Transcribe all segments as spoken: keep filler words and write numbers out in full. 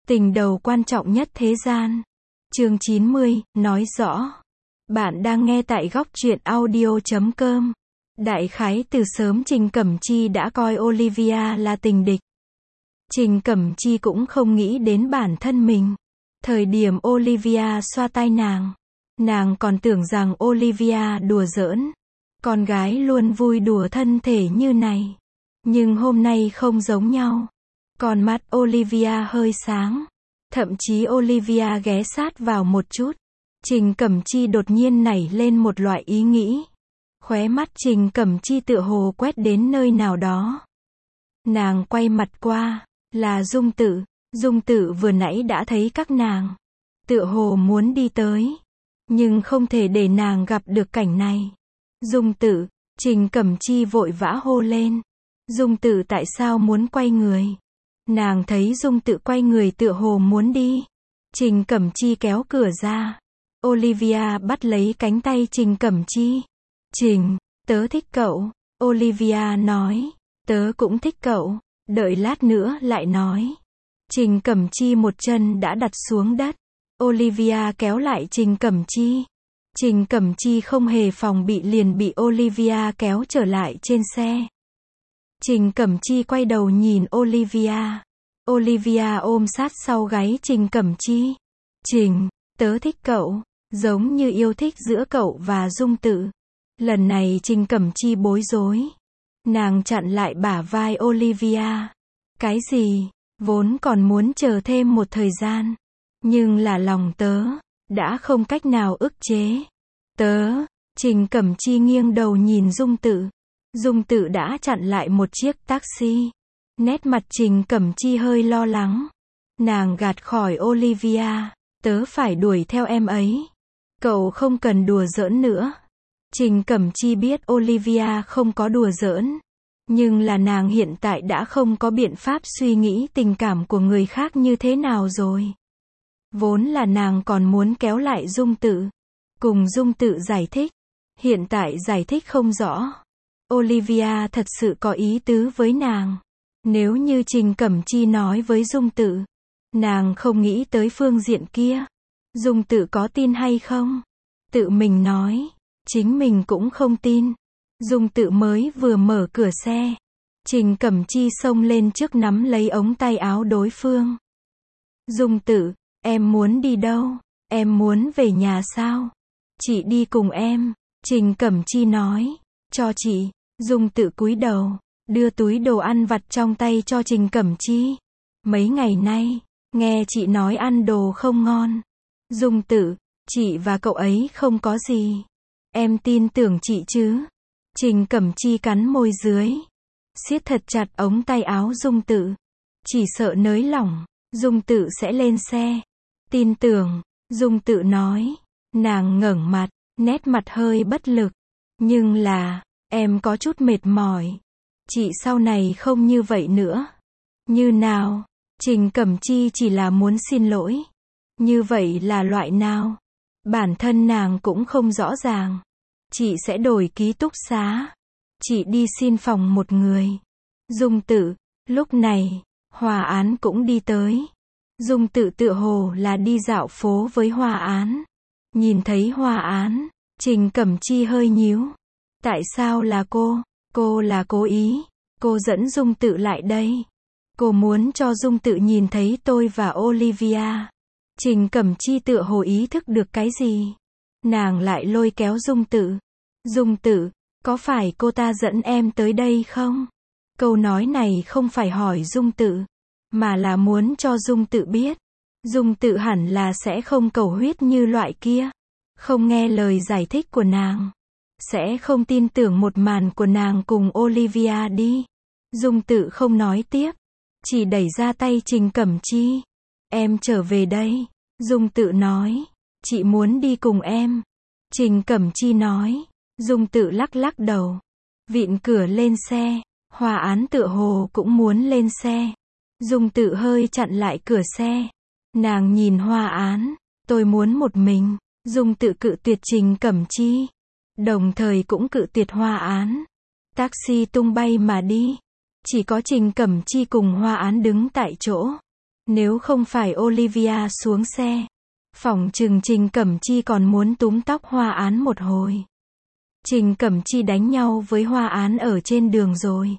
Tình đầu quan trọng nhất thế gian. Chương chín mươi, nói rõ. Bạn đang nghe tại góc truyện audio chấm com. Đại khái từ sớm Trình Cẩm Chi đã coi Olivia là tình địch. Trình Cẩm Chi cũng không nghĩ đến bản thân mình. Thời điểm Olivia xoa tai nàng, nàng còn tưởng rằng Olivia đùa giỡn. Con gái luôn vui đùa thân thể như này. Nhưng hôm nay không giống nhau. Con mắt Olivia hơi sáng. Thậm chí Olivia ghé sát vào một chút. Trình Cẩm Chi đột nhiên nảy lên một loại ý nghĩ. Khóe mắt Trình Cẩm Chi tựa hồ quét đến nơi nào đó. Nàng quay mặt qua, là Dung Tự. Dung Tự vừa nãy đã thấy các nàng. Tựa hồ muốn đi tới. Nhưng không thể để nàng gặp được cảnh này. Dung Tự, Trình Cẩm Chi vội vã hô lên. Dung Tự tại sao muốn quay người? Nàng thấy Dung Tự quay người tựa hồ muốn đi. Trình Cẩm Chi kéo cửa ra. Olivia bắt lấy cánh tay Trình Cẩm Chi. Trình, tớ thích cậu. Olivia nói. Tớ cũng thích cậu. Đợi lát nữa lại nói. Trình Cẩm Chi một chân đã đặt xuống đất. Olivia kéo lại Trình Cẩm Chi. Trình Cẩm Chi không hề phòng bị liền bị Olivia kéo trở lại trên xe. Trình Cẩm Chi quay đầu nhìn Olivia. Olivia ôm sát sau gáy Trình Cẩm Chi. Trình, tớ thích cậu. Giống như yêu thích giữa cậu và Dung Tự. Lần này Trình Cẩm Chi bối rối. Nàng chặn lại bả vai Olivia. Cái gì? Vốn còn muốn chờ thêm một thời gian. Nhưng là lòng tớ. Đã không cách nào ức chế. Tớ. Trình Cẩm Chi nghiêng đầu nhìn Dung Tự. Dung Tự đã chặn lại một chiếc taxi. Nét mặt Trình Cẩm Chi hơi lo lắng. Nàng gạt khỏi Olivia. Tớ phải đuổi theo em ấy. Cậu không cần đùa giỡn nữa. Trình Cẩm Chi biết Olivia không có đùa giỡn. Nhưng là nàng hiện tại đã không có biện pháp suy nghĩ tình cảm của người khác như thế nào rồi. Vốn là nàng còn muốn kéo lại Dung Tự. Cùng Dung Tự giải thích. Hiện tại giải thích không rõ. Olivia thật sự có ý tứ với nàng. Nếu như Trình Cẩm Chi nói với Dung Tự. Nàng không nghĩ tới phương diện kia. Dung Tự có tin hay không? Tự mình nói. Chính mình cũng không tin. Dung Tự mới vừa mở cửa xe. Trình Cẩm Chi xông lên trước nắm lấy ống tay áo đối phương. Dung Tự, em muốn đi đâu? Em muốn về nhà sao? Chị đi cùng em. Trình Cẩm Chi nói. Cho chị. Dung Tự cúi đầu. Đưa túi đồ ăn vặt trong tay cho Trình Cẩm Chi. Mấy ngày nay, nghe chị nói ăn đồ không ngon. Dung Tự, chị và cậu ấy không có gì. Em tin tưởng chị chứ? Trình Cẩm Chi cắn môi dưới. Siết thật chặt ống tay áo Dung Tự. Chỉ sợ nới lỏng, Dung Tự sẽ lên xe. Tin tưởng, Dung Tự nói. Nàng ngẩng mặt, nét mặt hơi bất lực. Nhưng là, em có chút mệt mỏi. Chị sau này không như vậy nữa. Như nào? Trình Cẩm Chi chỉ là muốn xin lỗi. Như vậy là loại nào? Bản thân nàng cũng không rõ ràng. Chị sẽ đổi ký túc xá. Chị đi xin phòng một người. Dung Tự, lúc này, Hòa Án cũng đi tới. Dung Tự tựa hồ là đi dạo phố với Hòa Án. Nhìn thấy Hòa Án, Trình Cẩm Chi hơi nhíu. Tại sao là cô? Cô là cố ý. Cô dẫn Dung Tự lại đây. Cô muốn cho Dung Tự nhìn thấy tôi và Olivia. Trình Cẩm Chi tựa hồ ý thức được cái gì. Nàng lại lôi kéo Dung Tự. Dung Tự, có phải cô ta dẫn em tới đây không? Câu nói này không phải hỏi Dung Tự, mà là muốn cho Dung Tự biết. Dung Tự hẳn là sẽ không cầu huyết như loại kia. Không nghe lời giải thích của nàng. Sẽ không tin tưởng một màn của nàng cùng Olivia đi. Dung Tự không nói tiếp. Chỉ đẩy ra tay Trình Cẩm Chi. Em trở về đây. Dung Tự nói. Chị muốn đi cùng em. Trình Cẩm Chi nói. Dung Tự lắc lắc đầu. Vịn cửa lên xe. Hòa Án tựa hồ cũng muốn lên xe. Dung Tự hơi chặn lại cửa xe. Nàng nhìn Hòa Án. Tôi muốn một mình. Dung Tự cự tuyệt Trình Cẩm Chi. Đồng thời cũng cự tuyệt Hòa Án. Taxi tung bay mà đi. Chỉ có Trình Cẩm Chi cùng Hòa Án đứng tại chỗ. Nếu không phải Olivia xuống xe, phỏng chừng Trình Cẩm Chi còn muốn túm tóc Hoa Án một hồi. Trình Cẩm Chi đánh nhau với Hoa Án ở trên đường rồi.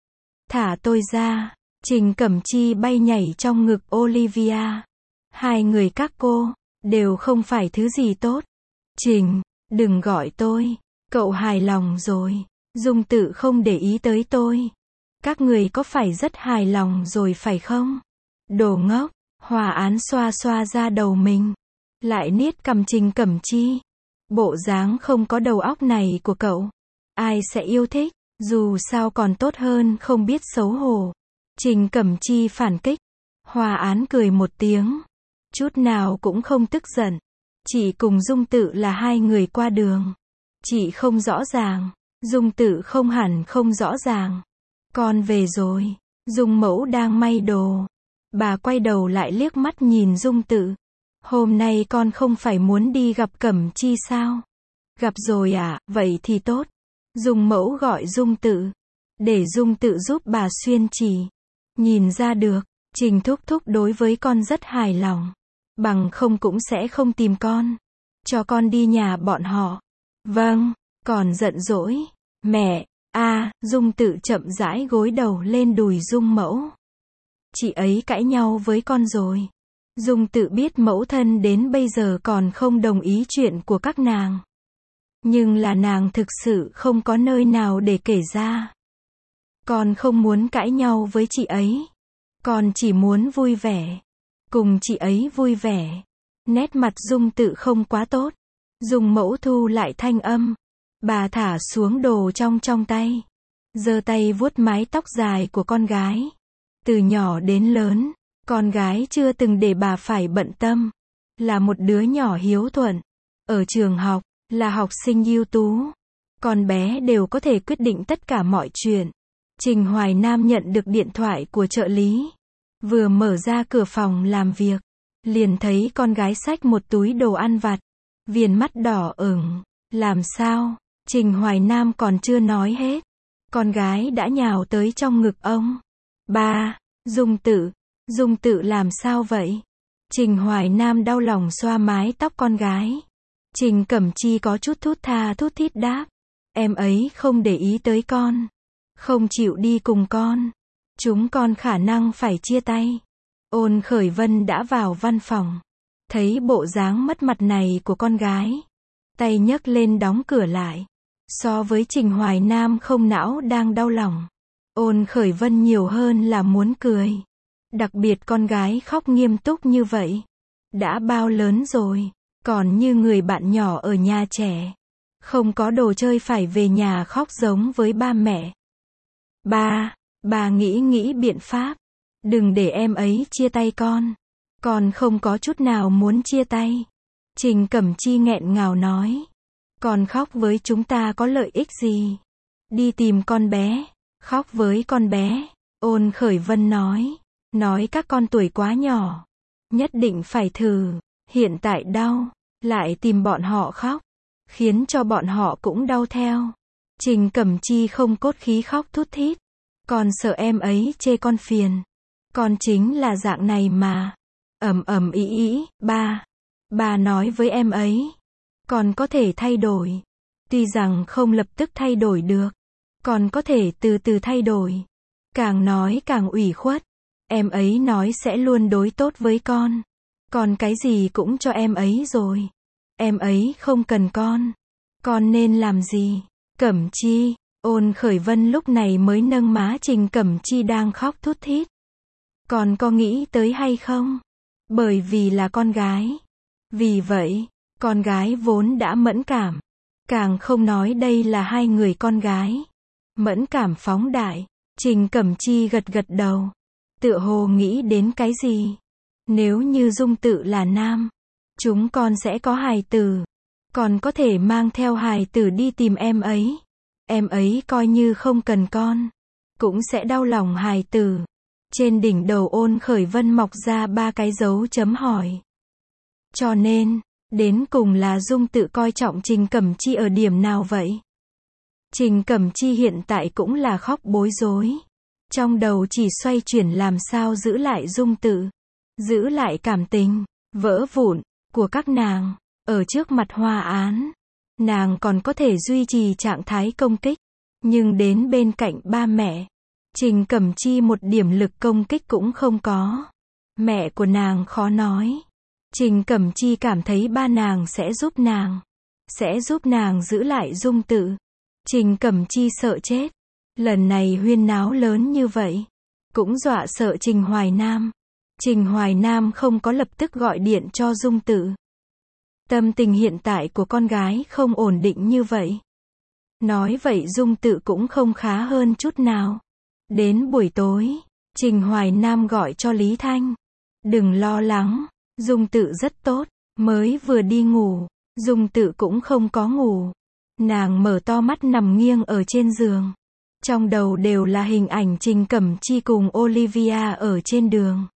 Thả tôi ra. Trình Cẩm Chi bay nhảy trong ngực Olivia. Hai người các cô, đều không phải thứ gì tốt. Trình, đừng gọi tôi. Cậu hài lòng rồi. Dung Tự không để ý tới tôi. Các người có phải rất hài lòng rồi phải không? Đồ ngốc. Hoa Án xoa xoa ra đầu mình. Lại niết cằm Trình Cẩm Chi. Bộ dáng không có đầu óc này của cậu, ai sẽ yêu thích, dù sao còn tốt hơn không biết xấu hổ. Trình Cẩm Chi phản kích. Hoa Án cười một tiếng. Chút nào cũng không tức giận. Chị cùng Dung Tự là hai người qua đường. Chị không rõ ràng. Dung Tự không hẳn không rõ ràng. Con về rồi. Dung Mẫu đang may đồ. Bà quay đầu lại liếc mắt nhìn Dung Tự. Hôm nay con không phải muốn đi gặp Cẩm Chi sao? Gặp rồi à, vậy thì tốt. Dung Mẫu gọi Dung Tự. Để Dung Tự giúp bà xuyên chỉ. Nhìn ra được, Trình Thúc Thúc đối với con rất hài lòng. Bằng không cũng sẽ không tìm con. Cho con đi nhà bọn họ. Vâng, còn giận dỗi. Mẹ, a à, Dung Tự chậm rãi gối đầu lên đùi Dung Mẫu. Chị ấy cãi nhau với con rồi. Dung Tự biết mẫu thân đến bây giờ còn không đồng ý chuyện của các nàng. Nhưng là nàng thực sự không có nơi nào để kể ra. Con không muốn cãi nhau với chị ấy. Con chỉ muốn vui vẻ. Cùng chị ấy vui vẻ. Nét mặt Dung Tự không quá tốt. Dung Mẫu thu lại thanh âm. Bà thả xuống đồ trong trong tay. Giơ tay vuốt mái tóc dài của con gái. Từ nhỏ đến lớn, con gái chưa từng để bà phải bận tâm. Là một đứa nhỏ hiếu thuận. Ở trường học, là học sinh ưu tú. Con bé đều có thể quyết định tất cả mọi chuyện. Trình Hoài Nam nhận được điện thoại của trợ lý. Vừa mở ra cửa phòng làm việc, liền thấy con gái xách một túi đồ ăn vặt. Viền mắt đỏ ửng. Làm sao? Trình Hoài Nam còn chưa nói hết. Con gái đã nhào tới trong ngực ông. Ba, Dung Tự. Dung Tự làm sao vậy? Trình Hoài Nam đau lòng xoa mái tóc con gái. Trình Cẩm Chi có chút thút tha thút thít đáp. Em ấy không để ý tới con. Không chịu đi cùng con. Chúng con khả năng phải chia tay. Ôn Khởi Vân đã vào văn phòng. Thấy bộ dáng mất mặt này của con gái. Tay nhấc lên đóng cửa lại. So với Trình Hoài Nam không não đang đau lòng. Ôn Khởi Vân nhiều hơn là muốn cười. Đặc biệt con gái khóc nghiêm túc như vậy. Đã bao lớn rồi. Còn như người bạn nhỏ ở nhà trẻ. Không có đồ chơi phải về nhà khóc giống với ba mẹ. Ba, bà nghĩ nghĩ biện pháp. Đừng để em ấy chia tay con. Con không có chút nào muốn chia tay. Trình Cẩm Chi nghẹn ngào nói. Con khóc với chúng ta có lợi ích gì? Đi tìm con bé. Khóc với con bé. Ôn Khởi Vân nói. Nói các con tuổi quá nhỏ. Nhất định phải thử. Hiện tại đau. Lại tìm bọn họ khóc. Khiến cho bọn họ cũng đau theo. Trình Cẩm Chi không cốt khí khóc thút thít. Con sợ em ấy chê con phiền. Con chính là dạng này mà. Ầm ầm ý ý, ba. Bà nói với em ấy. Con có thể thay đổi. Tuy rằng không lập tức thay đổi được. Con có thể từ từ thay đổi. Càng nói càng ủy khuất. Em ấy nói sẽ luôn đối tốt với con. Con cái gì cũng cho em ấy rồi. Em ấy không cần con. Con nên làm gì? Cẩm Chi. Ôn Khởi Vân lúc này mới nâng má Trình Cẩm Chi đang khóc thút thít. Con có nghĩ tới hay không? Bởi vì là con gái. Vì vậy, con gái vốn đã mẫn cảm. Càng không nói đây là hai người con gái. Mẫn cảm phóng đại. Trình Cẩm Chi gật gật đầu. Tựa hồ nghĩ đến cái gì? Nếu như Dung Tự là nam, chúng con sẽ có hài tử. Còn có thể mang theo hài tử đi tìm em ấy. Em ấy coi như không cần con. Cũng sẽ đau lòng hài tử. Trên đỉnh đầu Ôn Khởi Vân mọc ra ba cái dấu chấm hỏi. Cho nên, đến cùng là Dung Tự coi trọng Trình Cẩm Chi ở điểm nào vậy? Trình Cẩm Chi hiện tại cũng là khóc bối rối. Trong đầu chỉ xoay chuyển làm sao giữ lại Dung Tự. giữ lại cảm tình, vỡ vụn, của các nàng. Ở trước mặt Hoa Án, nàng còn có thể duy trì trạng thái công kích. Nhưng đến bên cạnh ba mẹ, Trình Cẩm Chi một điểm lực công kích cũng không có. Mẹ của nàng khó nói. Trình Cẩm Chi cảm thấy ba nàng sẽ giúp nàng. Sẽ giúp nàng giữ lại Dung Tự. Trình Cẩm Chi sợ chết. Lần này huyên náo lớn như vậy, cũng dọa sợ Trình Hoài Nam. Trình Hoài Nam không có lập tức gọi điện cho Dung Tự. Tâm tình hiện tại của con gái không ổn định như vậy. Nói vậy Dung Tự cũng không khá hơn chút nào. Đến buổi tối, Trình Hoài Nam gọi cho Lý Thanh. Đừng lo lắng, Dung Tự rất tốt, mới vừa đi ngủ, Dung Tự cũng không có ngủ. Nàng mở to mắt nằm nghiêng ở trên giường. Trong đầu đều là hình ảnh Trình Cẩm Chi cùng Olivia ở trên đường.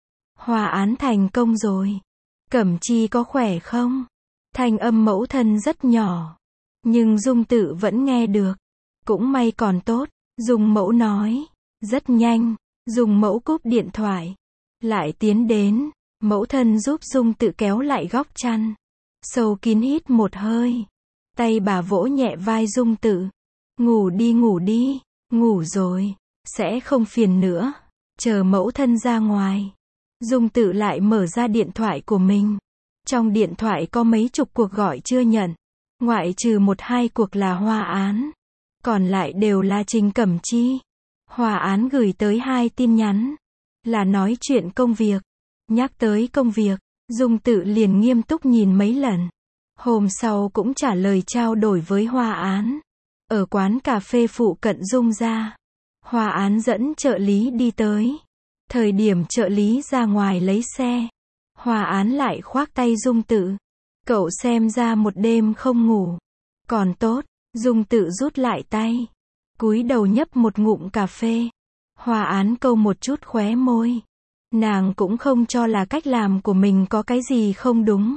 Hòa án thành công rồi. Cẩm Chi có khỏe không? Thanh âm mẫu thân rất nhỏ. Nhưng Dung Tự vẫn nghe được. Cũng may còn tốt, Dung mẫu nói. Rất nhanh, Dung mẫu cúp điện thoại. Lại tiến đến, mẫu thân giúp Dung Tự kéo lại góc chăn. Sâu kín hít một hơi. Tay bà vỗ nhẹ vai Dung Tự. Ngủ đi ngủ đi, ngủ rồi, sẽ không phiền nữa. Chờ mẫu thân ra ngoài. Dung Tự lại mở ra điện thoại của mình. Trong điện thoại có mấy chục cuộc gọi chưa nhận. Ngoại trừ một hai cuộc là Hoa Án. Còn lại đều là Trình Cẩm Chi. Hoa Án gửi tới hai tin nhắn. Là nói chuyện công việc. Nhắc tới công việc, Dung Tự liền nghiêm túc nhìn mấy lần. Hôm sau cũng trả lời trao đổi với Hoa Án. Ở quán cà phê phụ cận Dung gia. Hoa Án dẫn trợ lý đi tới. Thời điểm trợ lý ra ngoài lấy xe, Hoa Án lại khoác tay Dung Tự. Cậu xem ra một đêm không ngủ. Còn tốt, Dung Tự rút lại tay. Cúi đầu nhấp một ngụm cà phê. Hoa Án câu một chút khóe môi. Nàng cũng không cho là cách làm của mình có cái gì không đúng.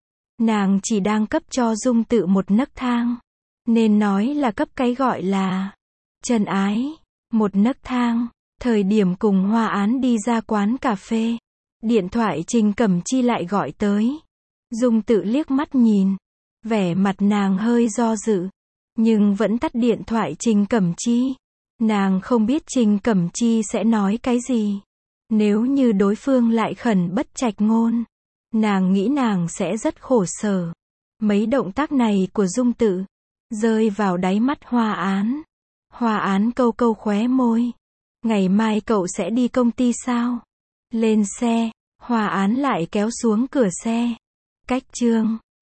Nàng chỉ đang cấp cho Dung Tự một nấc thang. Nên nói là cấp cái gọi là chân ái. Một nấc thang. Thời điểm cùng Hoa Án đi ra quán cà phê, điện thoại Trình Cẩm Chi lại gọi tới. Dung Tự liếc mắt nhìn. Vẻ mặt nàng hơi do dự. Nhưng vẫn tắt điện thoại Trình Cẩm Chi. Nàng không biết Trình Cẩm Chi sẽ nói cái gì. Nếu như đối phương lại khẩn bất trạch ngôn, nàng nghĩ nàng sẽ rất khổ sở. Mấy động tác này của Dung Tự rơi vào đáy mắt Hoa Án. Hoa Án câu câu khóe môi. Ngày mai cậu sẽ đi công ty sao? Lên xe, Hoa Án lại kéo xuống cửa xe. Cách chương